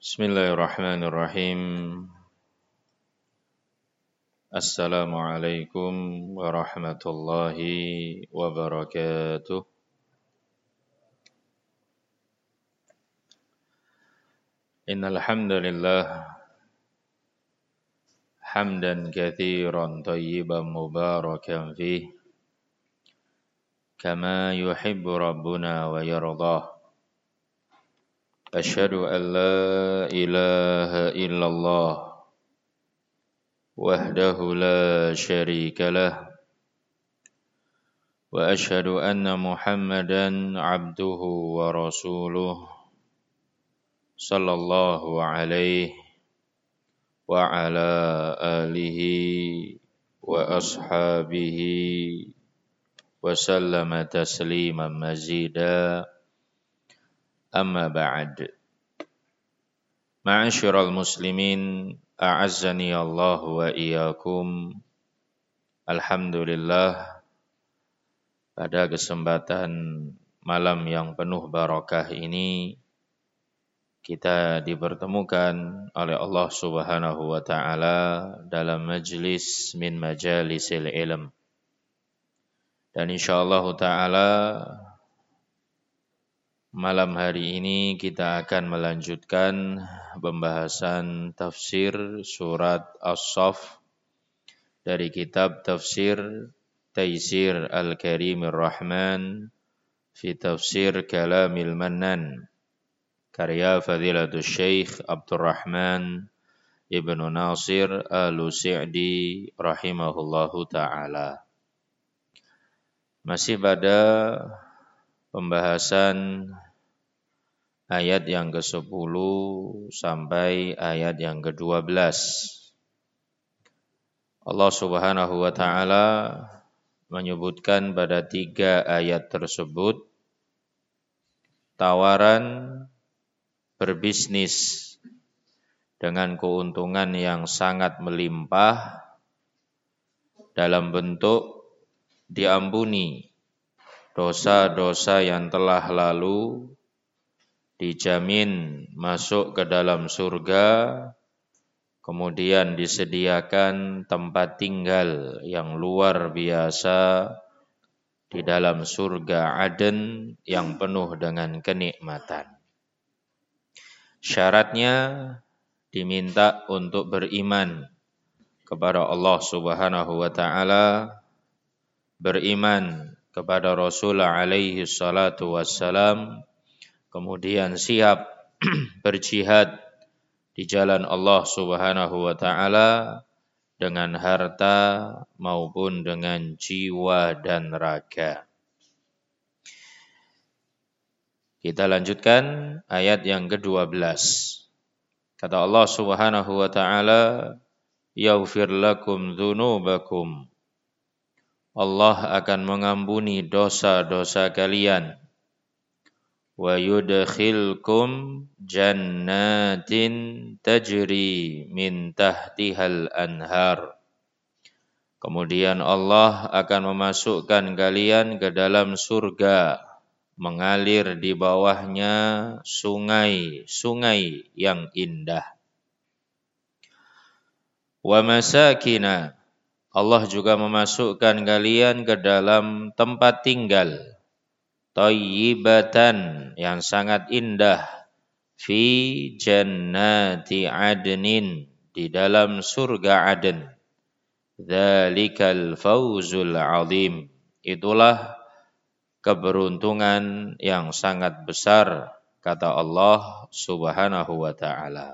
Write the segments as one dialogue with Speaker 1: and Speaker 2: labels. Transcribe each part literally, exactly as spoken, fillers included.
Speaker 1: Bismillahirrahmanirrahim. Assalamualaikum warahmatullahi wabarakatuh. Innal hamdalillah hamdan katsiran thayyiban mubarakan fih kama yuhibbu rabbuna wa yardah. Asyhadu an la ilaha illallah wahdahu la syarika lah wa asyhadu anna Muhammadan abduhu wa rasuluh sallallahu alaihi wa ala alihi wa ashabihi wa sallama tasliman mazida. Amma ba'd. Ma'asyiral muslimin, a'azzani Allah wa iyyakum. Alhamdulillah, pada kesempatan malam yang penuh barakah ini kita dipertemukan oleh Allah Subhanahu wa taala dalam majlis min majalisil ilm. Dan insyaallah taala malam hari ini kita akan melanjutkan pembahasan tafsir surat As-Saff dari kitab Tafsir Taysir Al-Karimir Rahman fi Tafsir Kalamil Mannan karya Fadilatul Syekh Abdurrahman Ibnu Nasir Al-Sa'di rahimahullahu ta'ala. Masih pada pembahasan ayat yang kesepuluh sampai ayat yang kedua belas. Allah Subhanahu wa taala menyebutkan pada tiga ayat tersebut tawaran berbisnis dengan keuntungan yang sangat melimpah dalam bentuk diampuni dosa-dosa yang telah lalu, dijamin masuk ke dalam surga, kemudian disediakan tempat tinggal yang luar biasa di dalam surga Aden yang penuh dengan kenikmatan. Syaratnya diminta untuk beriman kepada Allah Subhanahu wa taala, beriman kepada Rasulullah alaihi salatu wassalam, kemudian siap berjihad di jalan Allah Subhanahu wa taala dengan harta maupun dengan jiwa dan raga. Kita lanjutkan ayat yang kedua belas. Kata Allah Subhanahu wa taala, "Yaghfir lakum dzunubakum." Allah akan mengampuni dosa-dosa kalian. Wa yudkhilkum jannatin tajri min tahtihal anhar. Kemudian Allah akan memasukkan kalian ke dalam surga, mengalir di bawahnya sungai-sungai yang indah. Wa masakina, Allah juga memasukkan kalian ke dalam tempat tinggal thayyibatan yang sangat indah fi jannati adnin, di dalam surga Aden. Dzalikal fawzul azim, itulah keberuntungan yang sangat besar, kata Allah Subhanahu wa taala.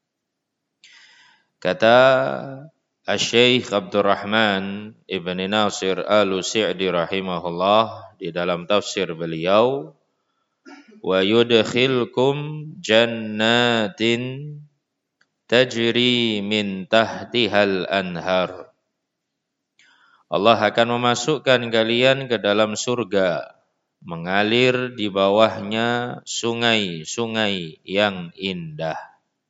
Speaker 1: Kata Asy-Syaikh Abdurrahman Ibn Nasir Al-Sa'di rahimahullah di dalam tafsir beliau, wa yudkhilkum jannatin tajri min tahtihal anhar. Allah akan memasukkan kalian ke dalam surga, mengalir di bawahnya sungai-sungai yang indah.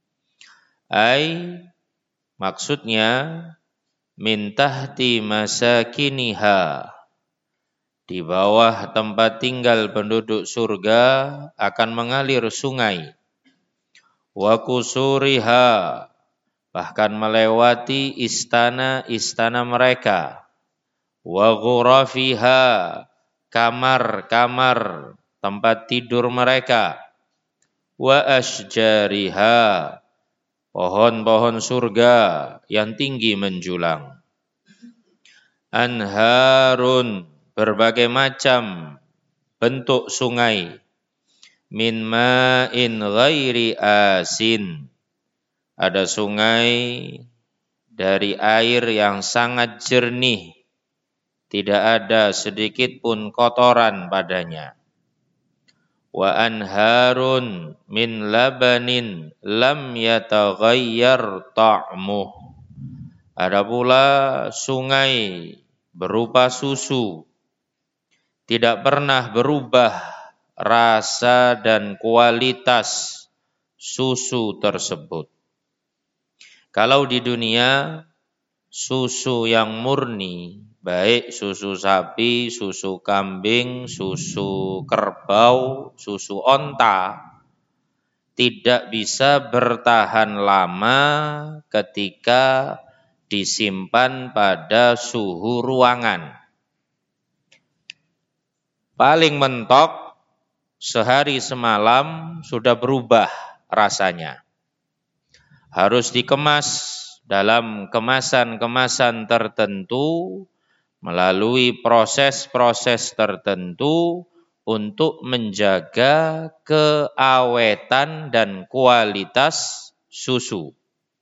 Speaker 1: Ai, maksudnya min tahti masakiniha, di bawah tempat tinggal penduduk surga akan mengalir sungai. wa kusuriha, bahkan melewati istana-istana mereka, wa ghurafiha, kamar-kamar tempat tidur mereka, wa asjariha, pohon-pohon surga yang tinggi menjulang, anharun, berbagai macam bentuk sungai, min ma'in ghairi asin, ada sungai dari air yang sangat jernih, tidak ada sedikit pun kotoran padanya. Wa anharun min labanin lam yataghayyar ta'muh, ada pula sungai berupa susu, tidak pernah berubah rasa dan kualitas susu tersebut. Kalau di dunia susu yang murni, baik susu sapi, susu kambing, susu kerbau, susu onta, tidak bisa bertahan lama ketika disimpan pada suhu ruangan. Paling mentok sehari semalam sudah berubah rasanya. Harus dikemas dalam kemasan-kemasan tertentu, melalui proses-proses tertentu untuk menjaga keawetan dan kualitas susu.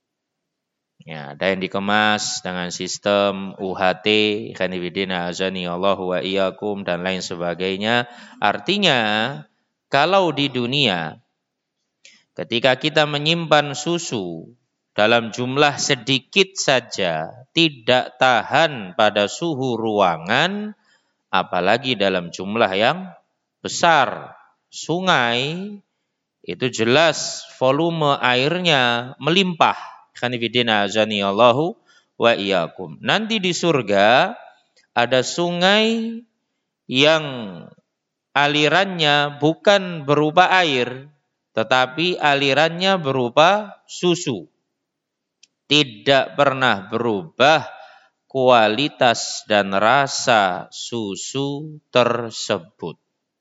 Speaker 1: Ya, ada yang dikemas dengan sistem U H T, khanifidina azani Allahu wa iyyakum, dan lain sebagainya. Artinya, kalau di dunia, ketika kita menyimpan susu dalam jumlah sedikit saja, tidak tahan pada suhu ruangan, apalagi dalam jumlah yang besar. Sungai, itu jelas volume airnya melimpah. Khanifidina azani Allahu wa iyyakum. Nanti di surga ada sungai yang alirannya bukan berupa air, tetapi alirannya berupa susu. Tidak pernah berubah kualitas dan rasa susu tersebut.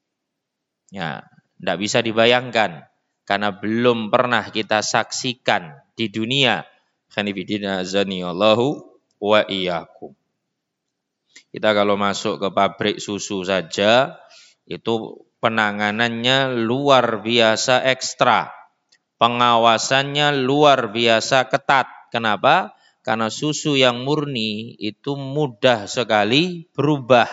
Speaker 1: Ya, tidak bisa dibayangkan karena belum pernah kita saksikan di dunia. Khanifidina azani Allahu wa iyyakum. Kita kalau masuk ke pabrik susu saja, itu penanganannya luar biasa ekstra. Pengawasannya luar biasa ketat. Kenapa? Karena susu yang murni itu mudah sekali berubah.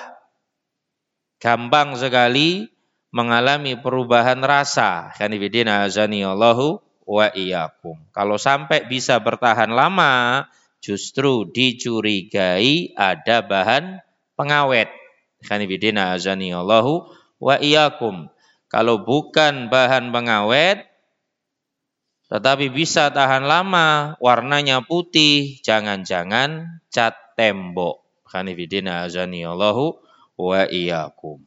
Speaker 1: Gampang sekali mengalami perubahan rasa. Khanifidina azani Allahu wa iyyakum. Kalau sampai bisa bertahan lama, justru dicurigai ada bahan pengawet. Khanifidina azani Allahu wa iyyakum. Kalau bukan bahan pengawet, tetapi bisa tahan lama, warnanya putih, jangan-jangan cat tembok. Khanifidina azani Allahu wa iyyakum.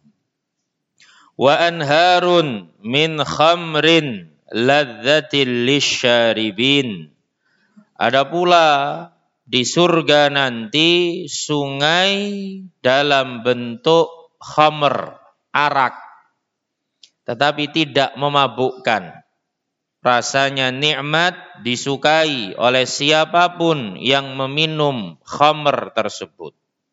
Speaker 1: Wa anharun min khamrin ladzatil lisyaribin. Ada pula di surga nanti sungai dalam bentuk khamr, arak, tetapi tidak memabukkan. Rasanya nikmat, disukai oleh siapapun yang meminum khamr tersebut.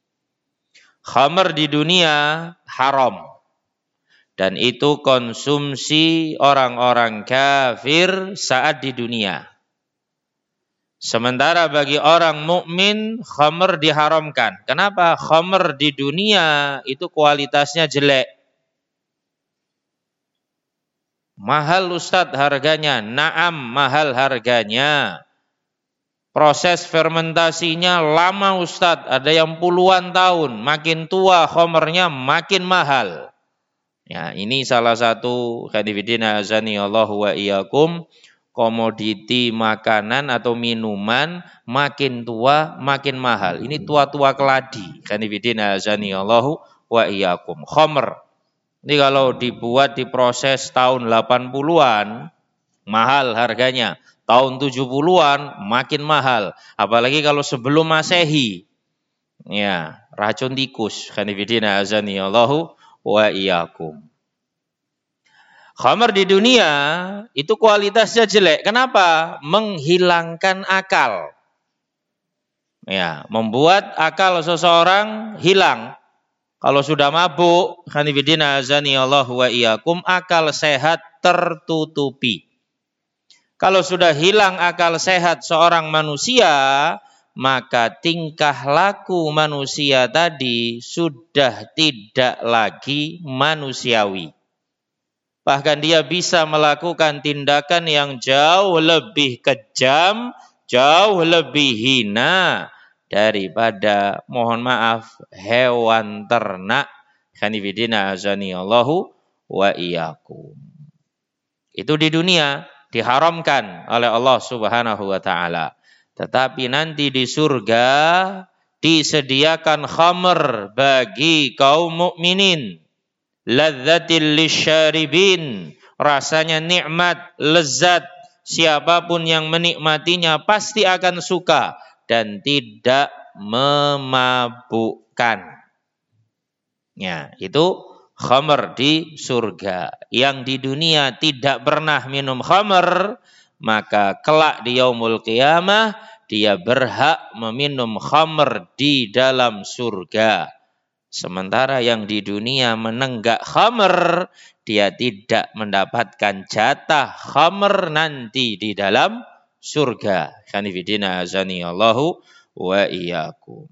Speaker 1: Khamr di dunia haram. Dan itu konsumsi orang-orang kafir saat di dunia. Sementara bagi orang mukmin khamr diharamkan. Kenapa? Khamr di dunia itu kualitasnya jelek. Mahal Ustadz harganya. Naam, mahal harganya. Proses fermentasinya lama Ustadz. Ada yang puluhan tahun. Makin tua khamrnya makin mahal. Ya, ini salah satu khanifidina azani Allahu wa iyyakum, komoditi makanan atau minuman makin tua makin mahal. Ini tua-tua keladi. Khanifidina azani Allahu wa iyyakum. Khamr. Ini kalau dibuat diproses tahun delapan puluhan, mahal harganya. Tahun tujuh puluhan makin mahal, apalagi kalau sebelum Masehi. Ya, racun tikus. Khanifidina azani Allahu wa iyyakum. Khamar di dunia itu kualitasnya jelek. Kenapa? Menghilangkan akal. Ya, membuat akal seseorang hilang. Kalau sudah mabuk, khanifidina azani Allahu wa iyyakum, akal sehat tertutupi. Kalau sudah hilang akal sehat seorang manusia, maka tingkah laku manusia tadi sudah tidak lagi manusiawi. Bahkan dia bisa melakukan tindakan yang jauh lebih kejam, jauh lebih hina daripada, mohon maaf, hewan ternak. Khanifidina azani Allahu wa iyyakum. Itu di dunia diharamkan oleh Allah Subhanahu wa taala. Tetapi nanti di surga disediakan khamr bagi kaum mukminin. Ladzatil lisyaribin, rasanya nikmat, lezat. Siapapun yang menikmatinya pasti akan suka dan tidak memabukkan. Ya, itu khamr di surga. Yang di dunia tidak pernah minum khamr, maka kelak di yaumul qiyamah dia berhak meminum khamr di dalam surga. Sementara yang di dunia menenggak khamr, dia tidak mendapatkan jatah khamr nanti di dalam surga. Khanifidina azani Allahu wa iyyakum.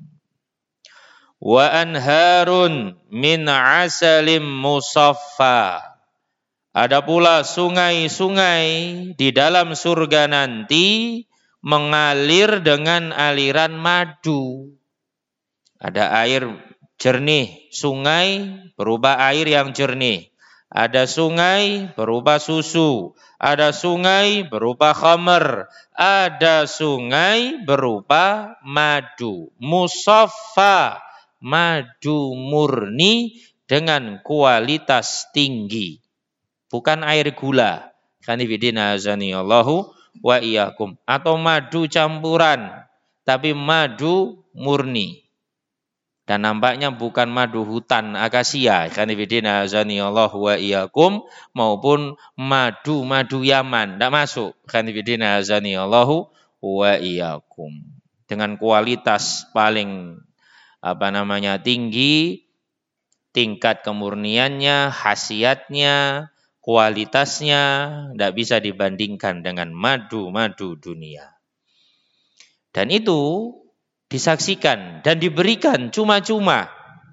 Speaker 1: Wa anharun min asalim musaffa. Ada pula sungai-sungai di dalam surga nanti mengalir dengan aliran madu. Ada air jernih, sungai berupa air yang jernih. Ada sungai berupa susu, ada sungai berupa khamr, ada sungai berupa madu. Musaffa, madu murni dengan kualitas tinggi, bukan air gula. Khanifidina azani Allahu wa iyyakum. Atau madu campuran, tapi madu murni. Dan nampaknya bukan madu hutan akasia. Khanifidina azani Allahu wa iyyakum, maupun madu-madu Yaman, tidak masuk. Khanifidina azani Allahu wa iyyakum. Dengan kualitas paling apa namanya tinggi, tingkat kemurniannya, khasiatnya, kualitasnya tidak bisa dibandingkan dengan madu-madu dunia. Dan itu disaksikan dan diberikan cuma-cuma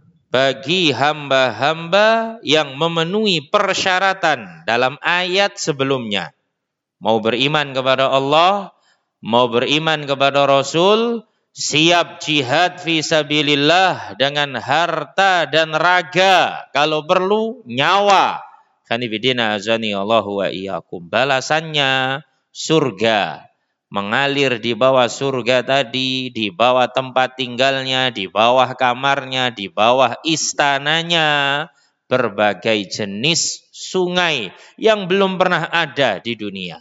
Speaker 1: bagi hamba-hamba yang memenuhi persyaratan dalam ayat sebelumnya. Mau beriman kepada Allah, mau beriman kepada Rasul, siap jihad fi sabilillah dengan harta dan raga, kalau perlu nyawa. Khanifidina azani Allahu wa iyyakum. Balasannya surga. Mengalir di bawah surga tadi, di bawah tempat tinggalnya, di bawah kamarnya, di bawah istananya, berbagai jenis sungai yang belum pernah ada di dunia.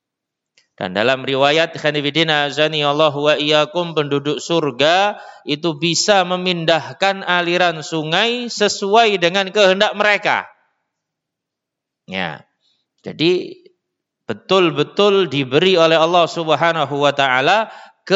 Speaker 1: Dan dalam riwayat khanifidina azani Allahu wa iyyakum, penduduk surga itu bisa memindahkan aliran sungai sesuai dengan kehendak mereka. Ya. Jadi betul-betul diberi oleh Allah Subhanahu wa taala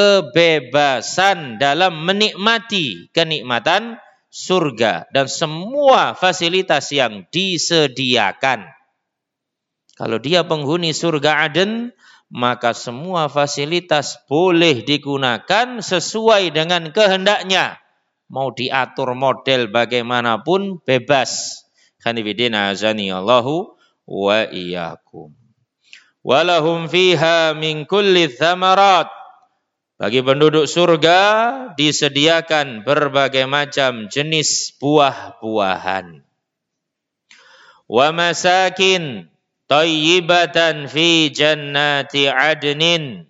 Speaker 1: kebebasan dalam menikmati kenikmatan surga dan semua fasilitas yang disediakan. Kalau dia penghuni surga Aden, maka semua fasilitas boleh digunakan sesuai dengan kehendaknya. Mau diatur model bagaimanapun bebas. Khanifidina azani Allahu wa iyyakum. Walahum fiha min kulli thamarat. Bagi penduduk surga disediakan berbagai macam jenis buah-buahan. Wa masakin tayyibatan fi jannati adnin.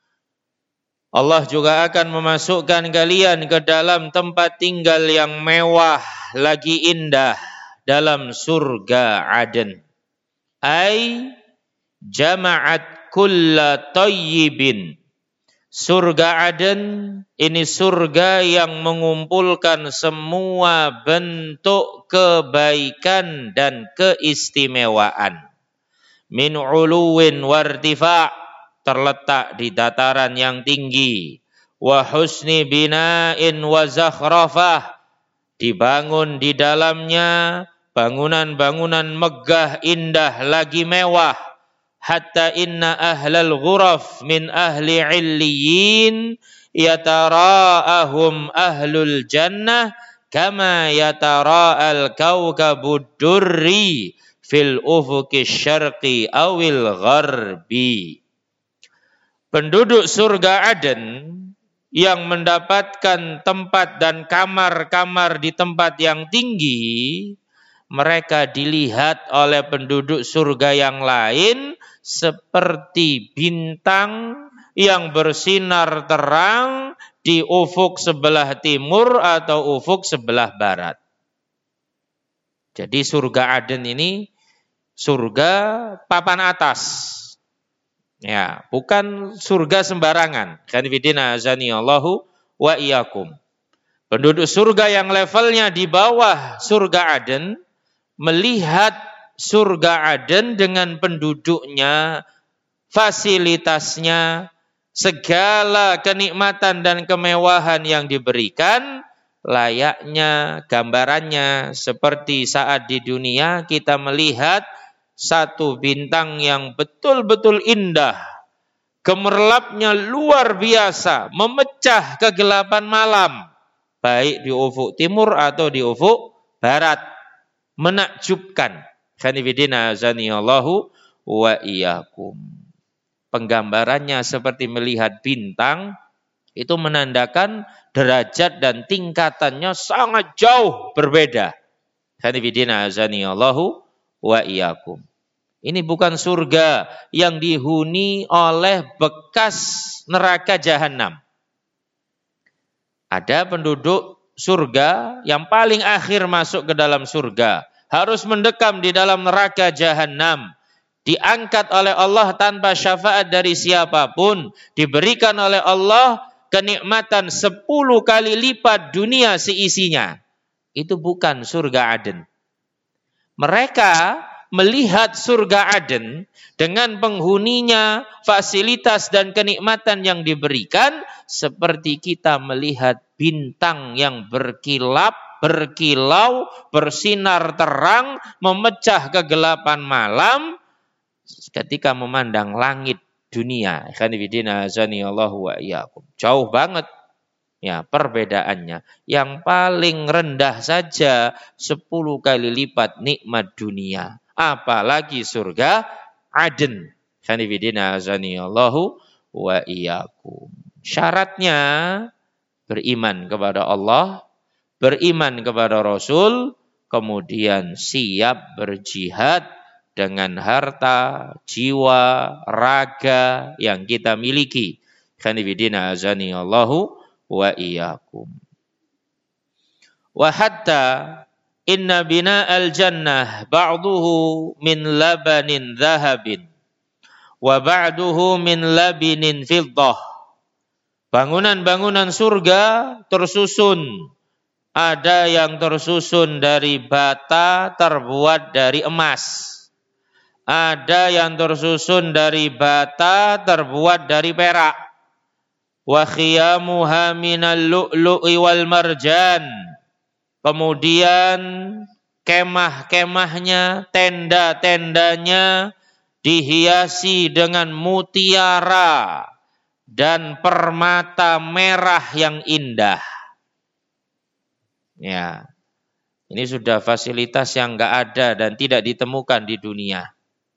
Speaker 1: Allah juga akan memasukkan kalian ke dalam tempat tinggal yang mewah lagi indah dalam surga Aden. Ai jama'at kulla tayyibin. Surga Aden ini surga yang mengumpulkan semua bentuk kebaikan dan keistimewaan. Min uluwin wartifa, terletak di dataran yang tinggi. Wa husni bina'in wa zakhrafah, dibangun di dalamnya bangunan-bangunan megah, indah, lagi mewah. Hatta inna ahlal ghuraf min ahli illiyin yatara'ahum ahlul jannah kama yatara'al kawkabud durri fil ufuqi syarqi awil gharbi. Penduduk surga Aden yang mendapatkan tempat dan kamar-kamar di tempat yang tinggi, mereka dilihat oleh penduduk surga yang lain seperti bintang yang bersinar terang di ufuk sebelah timur atau ufuk sebelah barat. Jadi surga Aden ini surga papan atas. Ya, bukan surga sembarangan. Khanifidina azani Allahu wa iyyakum. Penduduk surga yang levelnya di bawah surga Aden melihat surga Aden dengan penduduknya, fasilitasnya, segala kenikmatan dan kemewahan yang diberikan, layaknya gambarannya seperti saat di dunia kita melihat satu bintang yang betul-betul indah, gemerlapnya luar biasa, memecah kegelapan malam, baik di ufuk timur atau di ufuk barat. Menakjubkan. Khanifidina azanillahu wa iyyakum. Penggambarannya seperti melihat bintang, itu menandakan derajat dan tingkatannya sangat jauh berbeda. Khanifidina azanillahu wa iyyakum. Ini bukan surga yang dihuni oleh bekas neraka jahanam. Ada penduduk surga yang paling akhir masuk ke dalam surga, harus mendekam di dalam neraka jahanam, diangkat oleh Allah tanpa syafaat dari siapapun, diberikan oleh Allah kenikmatan sepuluh kali lipat dunia seisinya. Itu bukan surga Aden. Mereka melihat surga Aden dengan penghuninya, fasilitas dan kenikmatan yang diberikan, seperti kita melihat bintang yang berkilap, berkilau, bersinar terang, memecah kegelapan malam ketika memandang langit dunia. Khanifidina azanillahu wa iyyakum. Jauh banget ya perbedaannya. Yang paling rendah saja sepuluh kali lipat nikmat dunia. Apalagi surga Aden. Khanifidina azanillahu wa iyyakum. Syaratnya beriman kepada Allah, beriman kepada Rasul, kemudian siap berjihad dengan harta, jiwa, raga yang kita miliki. Khanifidina azani Allahu wa iyyakum. Wa hatta inna bina al-jannah ba'duhu min labanin dhahabin wa ba'duhu min labinin fiddah. Bangunan-bangunan surga tersusun. Ada yang tersusun dari bata terbuat dari emas. Ada yang tersusun dari bata terbuat dari perak. Wa khiyamuha minal lu'lu'i wal marjan. Kemudian kemah-kemahnya, tenda-tendanya dihiasi dengan mutiara dan permata merah yang indah. Ya, ini sudah fasilitas yang enggak ada dan tidak ditemukan di dunia.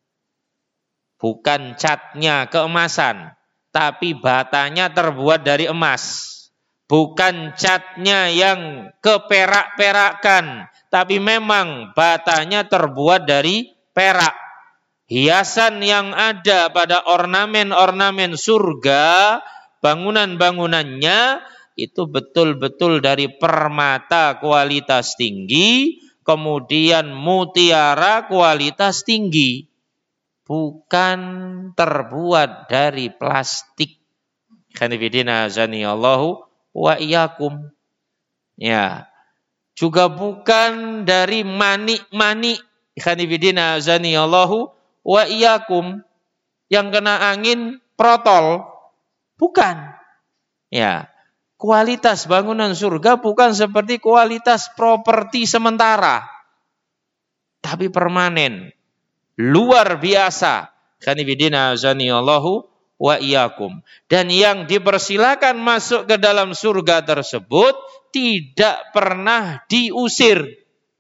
Speaker 1: Bukan catnya keemasan, tapi batanya terbuat dari emas. Bukan catnya yang keperak-perakan, tapi memang batanya terbuat dari perak. Hiasan yang ada pada ornamen-ornamen surga, bangunan-bangunannya itu betul-betul dari permata kualitas tinggi, kemudian mutiara kualitas tinggi. bukan terbuat dari plastik. Khanifidina azani Allahu wa iyyakum. Ya. Juga bukan dari manik-manik. Khanifidina azani Allahu wa iyyakum. Yang kena angin protol. Bukan. Ya. Kualitas bangunan surga bukan seperti kualitas properti sementara. Tapi permanen. Luar biasa. Khanifidina azani Allahu wa iyyakum. Dan yang dipersilakan masuk ke dalam surga tersebut tidak pernah diusir.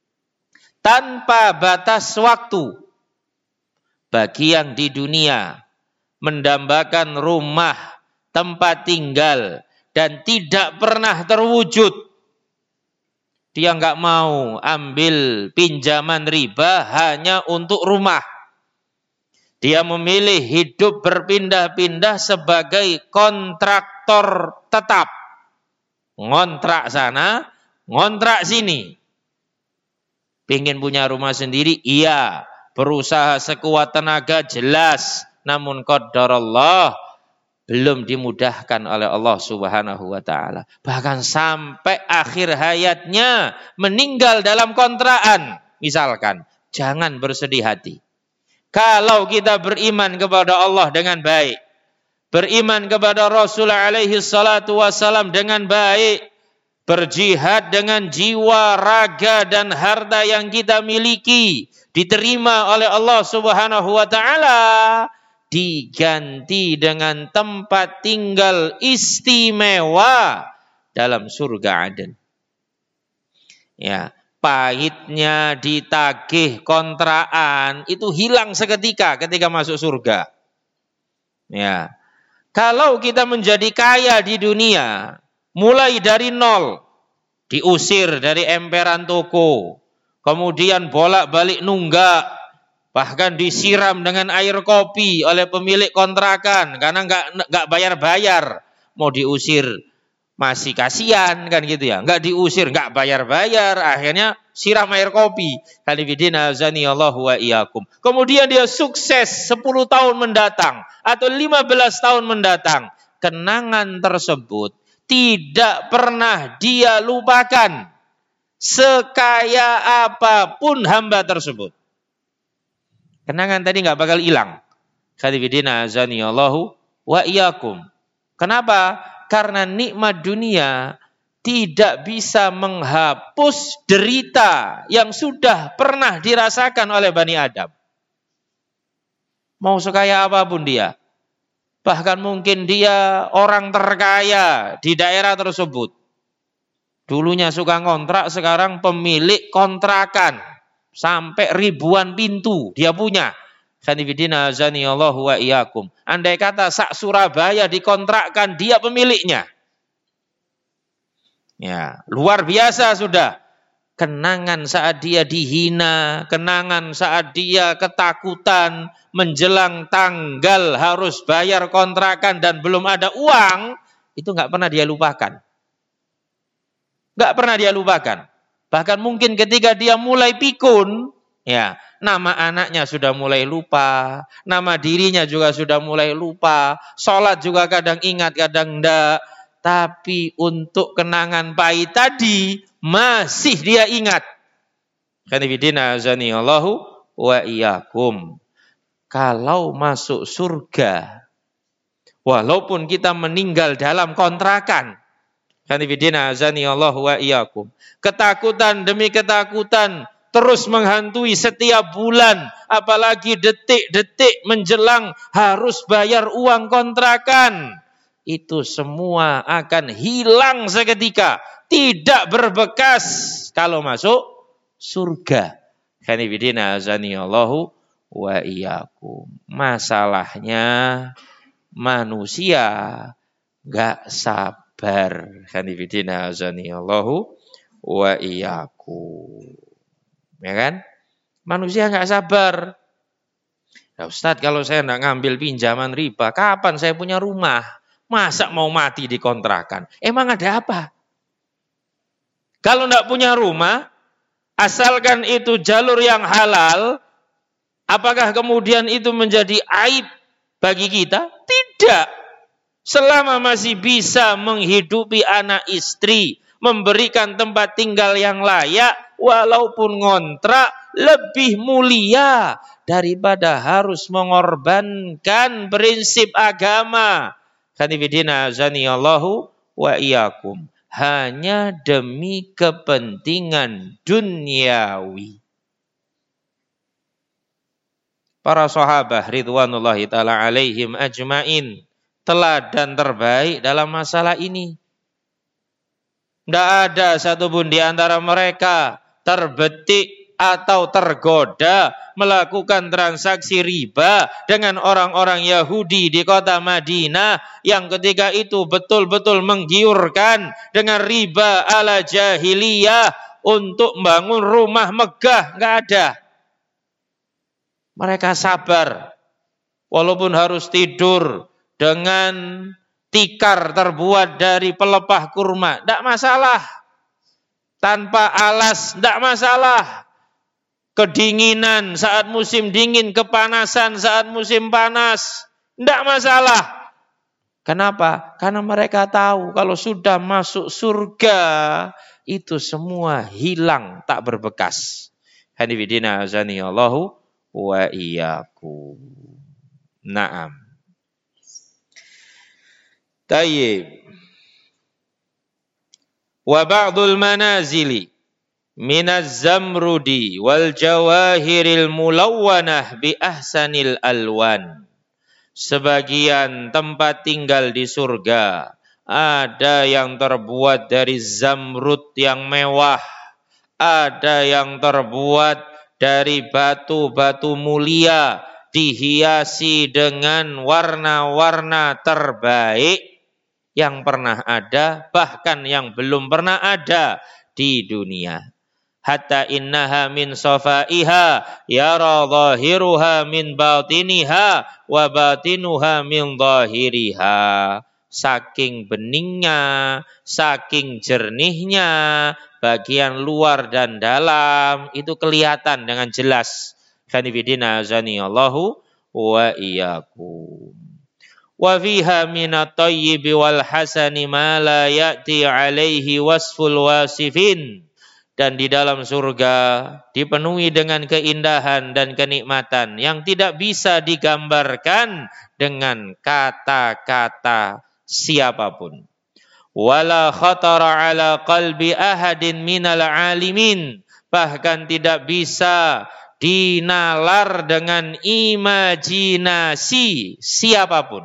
Speaker 1: Tanpa batas waktu. Bagi yang di dunia mendambakan rumah, tempat tinggal, dan tidak pernah terwujud. Dia nggak mau ambil pinjaman riba hanya untuk rumah. Dia memilih hidup berpindah-pindah sebagai kontraktor tetap. Ngontrak sana, ngontrak sini. Pengen punya rumah sendiri? Iya. Berusaha sekuat tenaga? Jelas. Namun qadarullah belum dimudahkan oleh Allah Subhanahu wa taala. Bahkan sampai akhir hayatnya meninggal dalam kontrakan. Misalkan, jangan bersedih hati. Kalau kita beriman kepada Allah dengan baik, beriman kepada Rasulullah alaihi salatu wasalam dengan baik, berjihad dengan jiwa, raga, dan harta yang kita miliki, diterima oleh Allah Subhanahu wa taala, diganti dengan tempat tinggal istimewa dalam surga Aden. Ya, pahitnya ditagih kontrakan itu hilang seketika ketika masuk surga. Ya. Kalau kita menjadi kaya di dunia, mulai dari nol, diusir dari emperan toko, kemudian bolak-balik nunggak, bahkan disiram dengan air kopi oleh pemilik kontrakan karena nggak nggak bayar-bayar, mau diusir masih kasihan kan gitu ya, nggak diusir nggak bayar-bayar, akhirnya siram air kopi. Khanifidina azani Allahu wa iyyakum. Kemudian dia sukses sepuluh tahun mendatang atau lima belas tahun mendatang, kenangan tersebut tidak pernah dia lupakan sekaya apapun hamba tersebut. Kenangan tadi nggak bakal hilang. Khanifidina azani Allahu wa iyyakum. Kenapa? Karena nikmat dunia tidak bisa menghapus derita yang sudah pernah dirasakan oleh Bani Adam. Mau sekaya apapun dia. Bahkan mungkin dia orang terkaya di daerah tersebut. Dulunya suka ngontrak, sekarang pemilik kontrakan. Sampai ribuan pintu dia punya. Khanifidina azani Allahu wa iyyakum. Andai kata sak Surabaya dikontrakkan, dia pemiliknya. Ya, luar biasa sudah. Kenangan saat dia dihina, kenangan saat dia ketakutan menjelang tanggal harus bayar kontrakan dan belum ada uang, itu nggak pernah dia lupakan. Nggak pernah dia lupakan. Bahkan mungkin ketika dia mulai pikun, ya, nama anaknya sudah mulai lupa, nama dirinya juga sudah mulai lupa, sholat juga kadang ingat, kadang enggak. Tapi untuk kenangan pahit tadi masih dia ingat. Khanifidina azani Allahu wa iyyakum. Kalau masuk surga, walaupun kita meninggal dalam kontrakan, Khanifidina azani Allahu wa iyyakum, ketakutan demi ketakutan terus menghantui setiap bulan, apalagi detik-detik menjelang harus bayar uang kontrakan. Itu semua akan hilang seketika, tidak berbekas kalau masuk surga. Khanifidina azani Allahu wa iyyakum. Masalahnya manusia gak sabar. Khanifidina azani Allahu wa iyyakum. Ya kan? Manusia gak sabar. Ya Ustaz, kalau saya gak ngambil pinjaman riba, kapan saya punya rumah? Masa mau mati di kontrakan? Emang ada apa? Kalau tidak punya rumah, asalkan itu jalur yang halal, Apakah kemudian itu menjadi aib bagi kita? Tidak. Selama masih bisa menghidupi anak istri, memberikan tempat tinggal yang layak, walaupun ngontrak, lebih mulia daripada harus mengorbankan prinsip agama. Kanibidina azani Allahu wa iyyakum. Hanya demi kepentingan duniawi. Para sahabat ridwanullahi ta'ala alaihim ajmain, teladan terbaik dalam masalah ini. Tidak ada satupun di antara mereka terbetik atau tergoda melakukan transaksi riba dengan orang-orang Yahudi di kota Madinah yang ketika itu betul-betul menggiurkan dengan riba ala jahiliyah untuk membangun rumah megah. Tidak ada. Mereka sabar walaupun harus tidur dengan tikar terbuat dari pelepah kurma, tidak masalah. Tanpa alas, tidak masalah. Kedinginan saat musim dingin, kepanasan saat musim panas, tidak masalah. Kenapa? Karena mereka tahu kalau sudah masuk surga, itu semua hilang, tak berbekas. Hanifidina azani Allahu wa iyyakum. Naam. Tayyib. Wa ba'dul manazili minaz zamrudi wal jawahiril mulawwanah bi ahsanil alwan. Sebagian tempat tinggal di surga ada yang terbuat dari zamrud yang mewah, ada yang terbuat dari batu-batu mulia, dihiasi dengan warna-warna terbaik yang pernah ada, bahkan yang belum pernah ada di dunia. Hatta innaha min safaiha yara zahiruha min batiniha wa batinuha min zahiriha. Saking beningnya, saking jernihnya, bagian luar dan dalam itu kelihatan dengan jelas. Kanibidina azani Allahu wa iyyakum. Wa fiha minat tayyibi wal hasani ma la ya'ti alaihi wasful wasifin. Dan di dalam surga dipenuhi dengan keindahan dan kenikmatan yang tidak bisa digambarkan dengan kata-kata siapapun. Wala khatara ala qalbi ahadin minal alimin. Bahkan tidak bisa dinalar dengan imajinasi siapapun.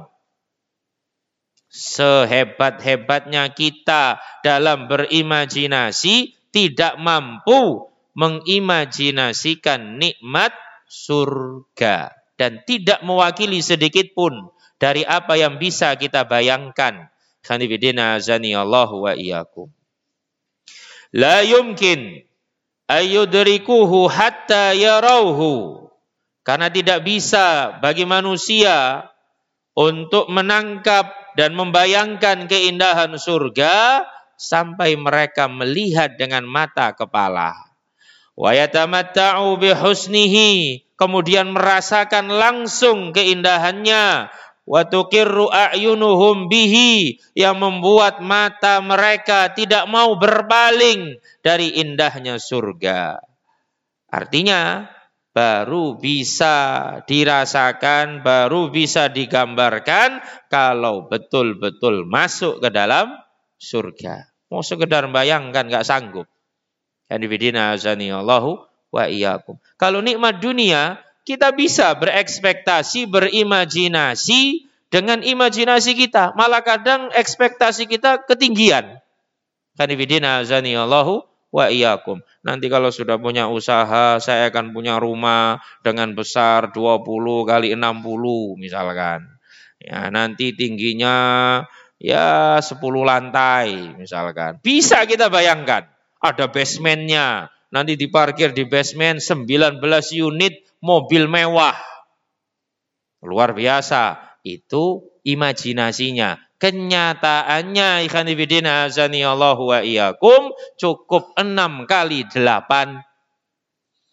Speaker 1: Sehebat-hebatnya kita dalam berimajinasi, tidak mampu mengimajinasikan nikmat surga. Dan tidak mewakili sedikit pun dari apa yang bisa kita bayangkan. Khanifidina azani Allahu wa iyyakum. La yumkin ayyudrikuhu hatta yarauhu. Karena tidak bisa bagi manusia untuk menangkap dan membayangkan keindahan surga sampai mereka melihat dengan mata kepala. Wa yatamatta'u bihusnihi, kemudian merasakan langsung keindahannya. Wa tuqirru a'yunuhum bihi, yang membuat mata mereka tidak mau berpaling dari indahnya surga. Artinya baru bisa dirasakan, baru bisa digambarkan kalau betul-betul masuk ke dalam surga. Mau sekedar bayangkan nggak sanggup. Hanifidina azani Allahu wa iyyakum. Kalau nikmat dunia kita bisa berekspektasi, berimajinasi dengan imajinasi kita. Malah kadang ekspektasi kita ketinggian. Hanifidina azani Allahu wa iyyakum. Nanti kalau sudah punya usaha, saya akan punya rumah dengan besar dua puluh kali enam puluh misalkan. Ya, nanti tingginya ya sepuluh lantai misalkan. Bisa kita bayangkan. Ada basementnya. Nanti diparkir di basement sembilan belas unit mobil mewah. Luar biasa. Itu imajinasinya. Kenyataannya ikhwanifidina azani Allahu wa iyyakum cukup enam kali delapan.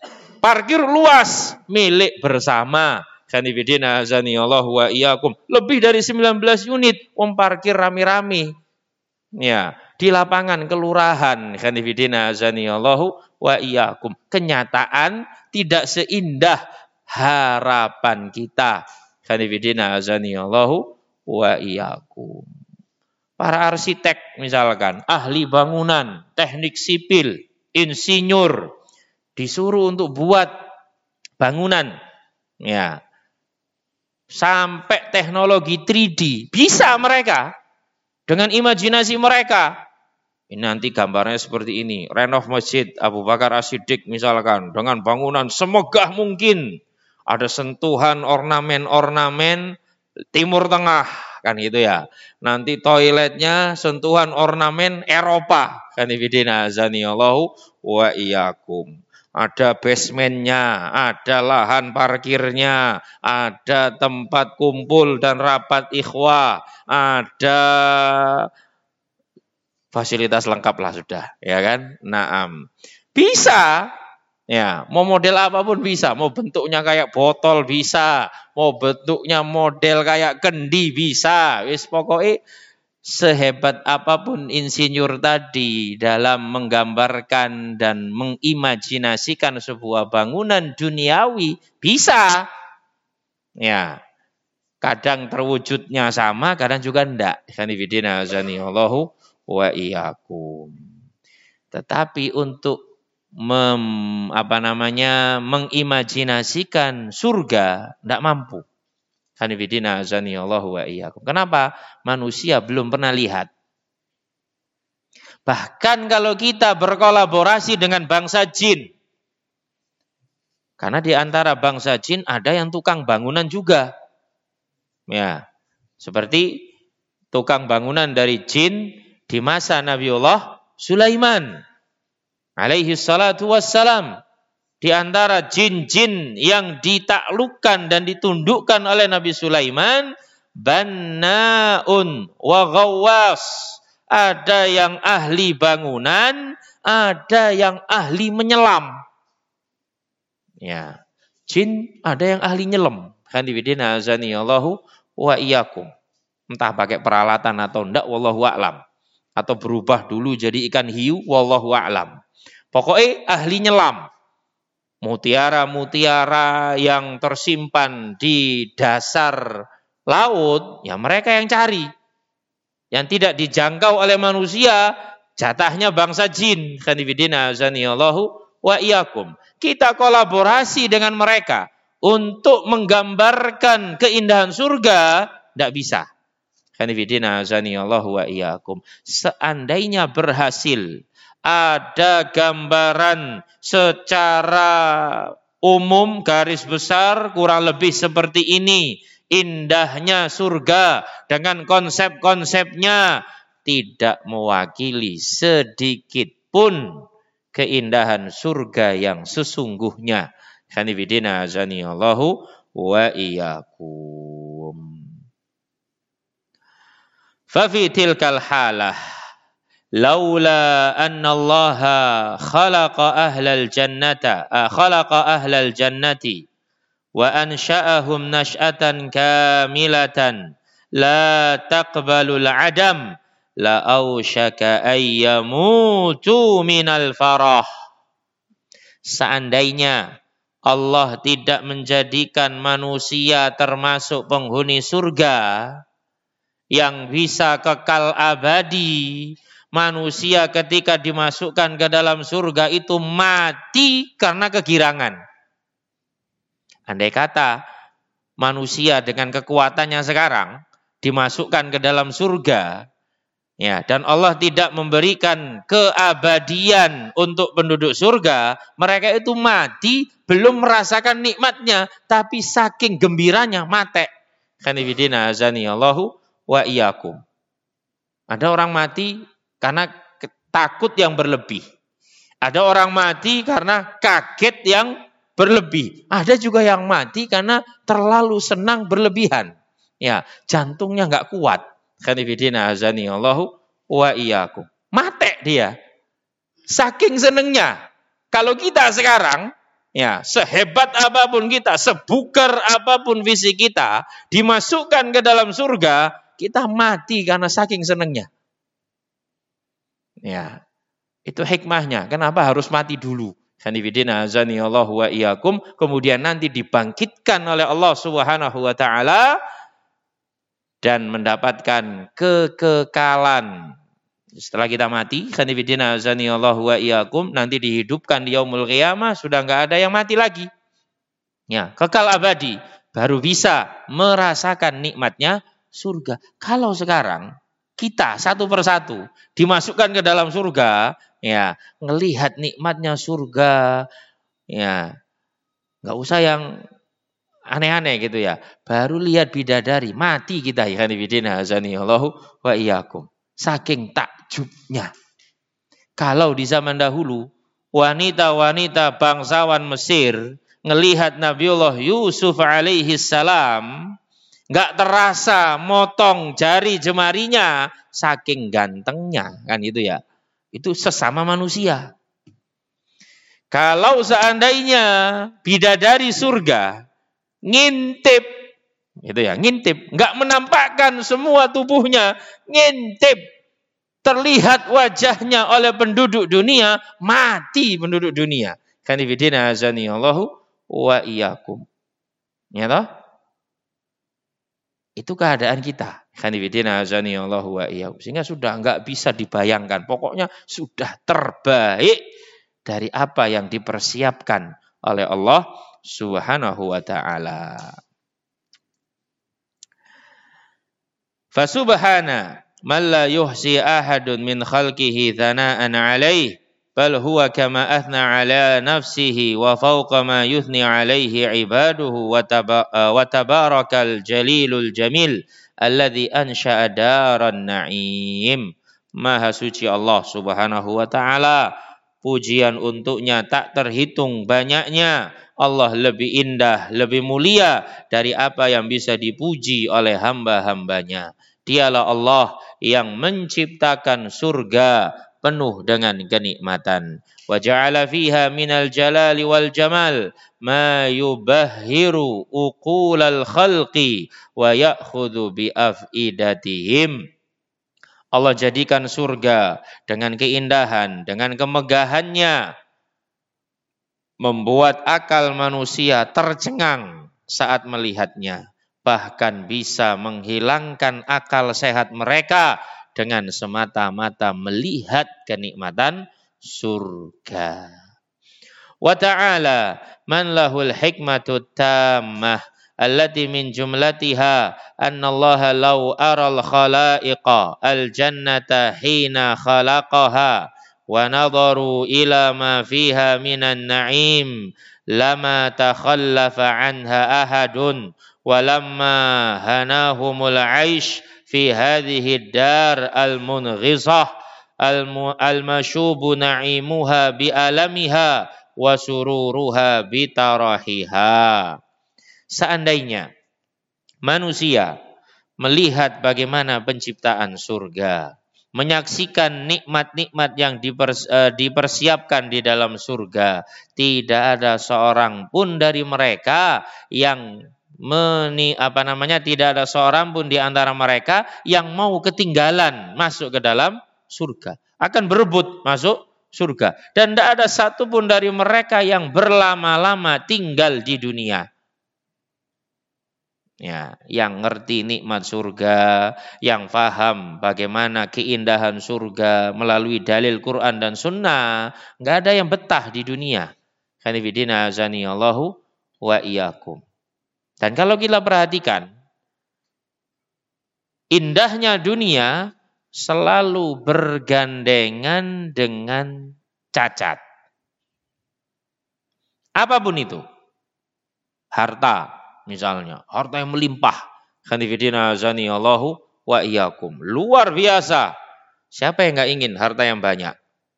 Speaker 1: Parkir luas, milik bersama. Khanifidina azani Allah wa iyyakum. Lebih dari sembilan belas unit, wong parkir rame-rame. Ya, di lapangan kelurahan. Khanifidina azani Allah wa iyyakum. Kenyataan tidak seindah harapan kita. Khanifidina azani Allah wa iyyakum. Para arsitek misalkan, ahli bangunan, teknik sipil, insinyur, disuruh untuk buat bangunan. Ya. Sampai teknologi tiga D. Bisa mereka. Dengan imajinasi mereka. Ini nanti gambarnya seperti ini. Renov Masjid Abu Bakar As-Siddiq misalkan. Dengan bangunan semegah mungkin. Ada sentuhan ornamen-ornamen Timur Tengah. Kan gitu ya. Nanti toiletnya sentuhan ornamen Eropa. Kanifidina azanillahu wa iyyakum. Ada basementnya, ada lahan parkirnya, ada tempat kumpul dan rapat ikhwah, ada fasilitas lengkap lah sudah, ya kan? Naam. Bisa, ya, mau model apapun bisa, mau bentuknya kayak botol bisa, mau bentuknya model kayak kendi bisa, wis pokoknya sehebat apapun insinyur tadi dalam menggambarkan dan mengimajinasikan sebuah bangunan duniawi bisa. Ya. Kadang terwujudnya sama, kadang juga enggak. Khanifidina azanillahu wa iyyakum. Tetapi untuk mem, apa namanya mengimajinasikan surga enggak mampu. Hanifidina azani Allah wa iyyakum. Kenapa? Manusia belum pernah lihat. Bahkan kalau kita berkolaborasi dengan bangsa jin. Karena di antara bangsa jin ada yang tukang bangunan juga. Ya. Seperti tukang bangunan dari jin di masa Nabiullah Sulaiman alaihi salatu wassalam. Di antara jin-jin yang ditaklukkan dan ditundukkan oleh Nabi Sulaiman, banna'un wa ghawwas. Ada yang ahli bangunan, ada yang ahli menyelam. Ya, jin ada yang ahli nyelam. Khanifidina azani Allahu wa iyyakum. Entah pakai peralatan atau enggak, wallahu a'lam. Atau berubah dulu jadi ikan hiu, wallahu a'lam. Pokoknya ahli nyelam. Mutiara-mutiara yang tersimpan di dasar laut, ya mereka yang cari. Yang tidak dijangkau oleh manusia, jatahnya bangsa jin. Khanifidina azanillahu wa iyyakum. Kita kolaborasi dengan mereka untuk menggambarkan keindahan surga, tidak bisa. Khanifidina azanillahu wa iyyakum. Seandainya berhasil ada gambaran secara umum garis besar kurang lebih seperti ini. Indahnya surga dengan konsep-konsepnya tidak mewakili sedikit pun keindahan surga yang sesungguhnya. Khanifidina azanillahu wa iyyakum. Fa fi tilkal halah laula anna Allah khalaqa ahlal jannata khalaqa ahlal jannati wa ansha'ahum nash'atan kamilatan la taqbalul adam la aushaka ayyamutu minal farah. Seandainya Allah tidak menjadikan manusia termasuk penghuni surga yang bisa kekal abadi, manusia ketika dimasukkan ke dalam surga itu mati karena kegirangan. Andai kata manusia dengan kekuatannya sekarang dimasukkan ke dalam surga, ya, dan Allah tidak memberikan keabadian untuk penduduk surga, mereka itu mati belum merasakan nikmatnya, tapi saking gembiranya mati. Khanifidina azani Allahu wa iyyakum. Ada orang mati karena takut yang berlebih. Ada orang mati karena kaget yang berlebih. Ada juga yang mati karena terlalu senang berlebihan. Ya, jantungnya enggak kuat. Khanifidina azani Allahu wa iyyakum. Mati dia. Saking senengnya. Kalau kita sekarang Ya, sehebat apapun kita, sebugar apapun visi kita, dimasukkan ke dalam surga, kita mati karena saking senengnya. Ya, itu hikmahnya. Kenapa harus mati dulu? Hanifidina azani Allah wa iyyakum, kemudian nanti dibangkitkan oleh Allah Subhanahu wa taala dan mendapatkan kekekalan. Setelah kita mati, khanifidina azani Allah wa iyyakum, nanti dihidupkan di yaumul qiyamah, sudah enggak ada yang mati lagi. Ya, kekal abadi, baru bisa merasakan nikmatnya surga. Kalau sekarang kita satu persatu dimasukkan ke dalam surga, ya, ngelihat nikmatnya surga, ya, enggak usah yang aneh-aneh gitu ya. Baru lihat bidadari, mati kita, ya khanifidina azani Allah wa iyyakum. Saking takjubnya. Kalau di zaman dahulu, wanita-wanita bangsawan Mesir ngelihat Nabiullah Yusuf alaihi salam, gak terasa motong jari jemarinya, saking gantengnya, kan itu ya. Itu sesama manusia. Kalau seandainya bidadari surga ngintip, itu ya, ngintip, nggak menampakkan semua tubuhnya, ngintip, terlihat wajahnya oleh penduduk dunia, mati penduduk dunia. Kanifidina azani Allahu wa iyyakum. Ya toh? Itu keadaan kita. Kanifidina azani Allahu wa iyyakum. Sehingga sudah nggak bisa dibayangkan. Pokoknya sudah terbaik dari apa yang dipersiapkan oleh Allah Subhanahu wa ta'ala. Fasubhana man la yuhsi ahadun min khalqihi thana'an alaih bal huwa kama athna ala nafsihi wa fawqa ma yuthni alaihi ibaduhu wa tabarakal jalilul jamil alladhi ansha'a daran na'im. Maha suci Allah Subhanahu wa ta'ala, pujian untuknya tak terhitung banyaknya. Allah lebih indah, lebih mulia dari apa yang bisa dipuji oleh hamba-hambanya. Dialah Allah yang menciptakan surga penuh dengan kenikmatan. Wa ja'ala fiha minal jalali wal jamal ma yubahhiru uqulal khalqi wa ya'khudhu bi af'idatihim. Allah jadikan surga dengan keindahan, dengan kemegahannya, membuat akal manusia tercengang saat melihatnya. Bahkan bisa menghilangkan akal sehat mereka dengan semata-mata melihat kenikmatan surga. Wa ta'ala man lahul hikmatut tammah allati min jumlatiha anna Allah law aral khalaiqa al jannata hina khalaqaha wa nadharu ila ma fiha minan na'im lama takhallafa anha ahadun wa lamma hanahumul aish fi hadhihi dar al munghizah al mashubu na'imuha bi alamiha wa sururuha bi tarahiha. Seandainya manusia melihat bagaimana penciptaan surga, menyaksikan nikmat-nikmat yang dipers, uh, dipersiapkan di dalam surga, tidak ada seorang pun dari mereka yang meni, apa namanya tidak ada seorang pun di antara mereka yang mau ketinggalan masuk ke dalam surga, akan berebut masuk surga, dan tidak ada satu pun dari mereka yang berlama-lama tinggal di dunia. Ya, yang ngerti nikmat surga, yang faham bagaimana keindahan surga melalui dalil Quran dan Sunnah, nggak ada yang betah di dunia. Kanifidina azani Allahu wa iyyakum. Dan kalau kita perhatikan, indahnya dunia selalu bergandengan dengan cacat. Apapun itu, harta. Misalnya, harta yang melimpah. Khanifidina azani Allahu wa iyyakum. Luar biasa. Siapa yang enggak ingin harta yang banyak?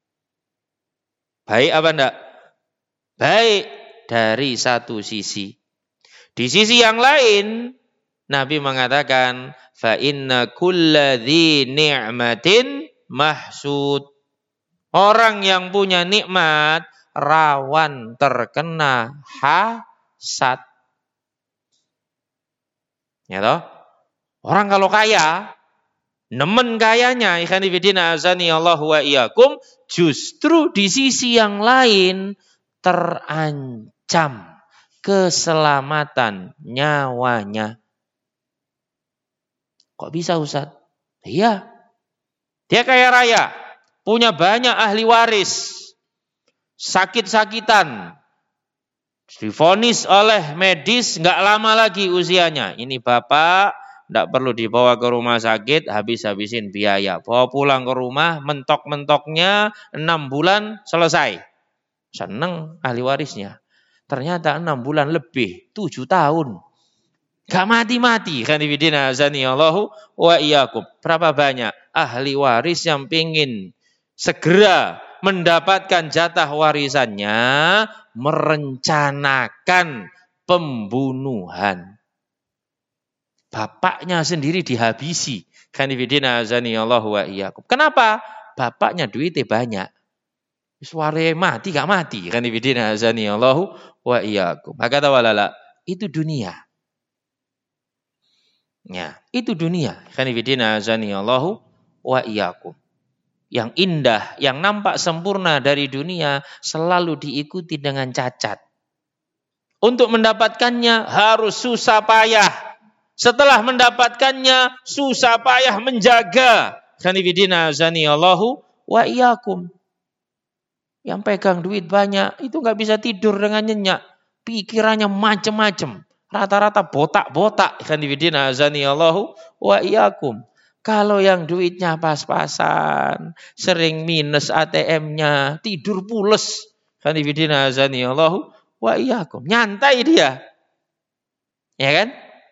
Speaker 1: Baik apa enggak? Baik dari satu sisi. Di sisi yang lain, Nabi mengatakan, fa inna kulla dzi ni'matin mahsud. Orang yang punya nikmat rawan terkena hasad. Ya toh? Orang kalau kaya, nemen kayanya, ikhwan fillah azani Allah wa iyyakum, justru di sisi yang lain terancam keselamatan nyawanya. Kok bisa Ustaz? Iya. Dia kaya raya, punya banyak ahli waris, sakit-sakitan, divonis oleh medis nggak lama lagi usianya. Ini bapak nggak perlu dibawa ke rumah sakit, habis-habisin biaya. Bawa pulang ke rumah, mentok-mentoknya enam bulan selesai. Seneng ahli warisnya. Ternyata enam bulan lebih, tujuh tahun. Gak mati-mati. Khanifidina azani Allahu wa iyyakum. Berapa banyak ahli waris yang pingin segera mendapatkan jatah warisannya, merencanakan pembunuhan. Bapaknya sendiri dihabisi. Khanifidina azani Allahu wa iyyakum. Kenapa? Bapaknya duitnya banyak. Suara mati gak mati. Khanifidina azani Allahu wa iyyakum. Maka tawalala, itu dunia. Ya, itu dunia. Khanifidina azani Allahu wa iyyakum. Yang indah, yang nampak sempurna dari dunia selalu diikuti dengan cacat. Untuk mendapatkannya harus susah payah. Setelah mendapatkannya susah payah menjaga. Khanifidina azani Allahu wa iyyakum. Yang pegang duit banyak itu nggak bisa tidur dengan nyenyak. Pikirannya macem-macem. Rata-rata botak-botak. Khanifidina azani Allahu wa iyyakum. Kalau yang duitnya pas-pasan, sering minus A T M-nya, tidur pules. Khanifidina azani Allahu wa iyyakum. Nyantai dia. Ya kan?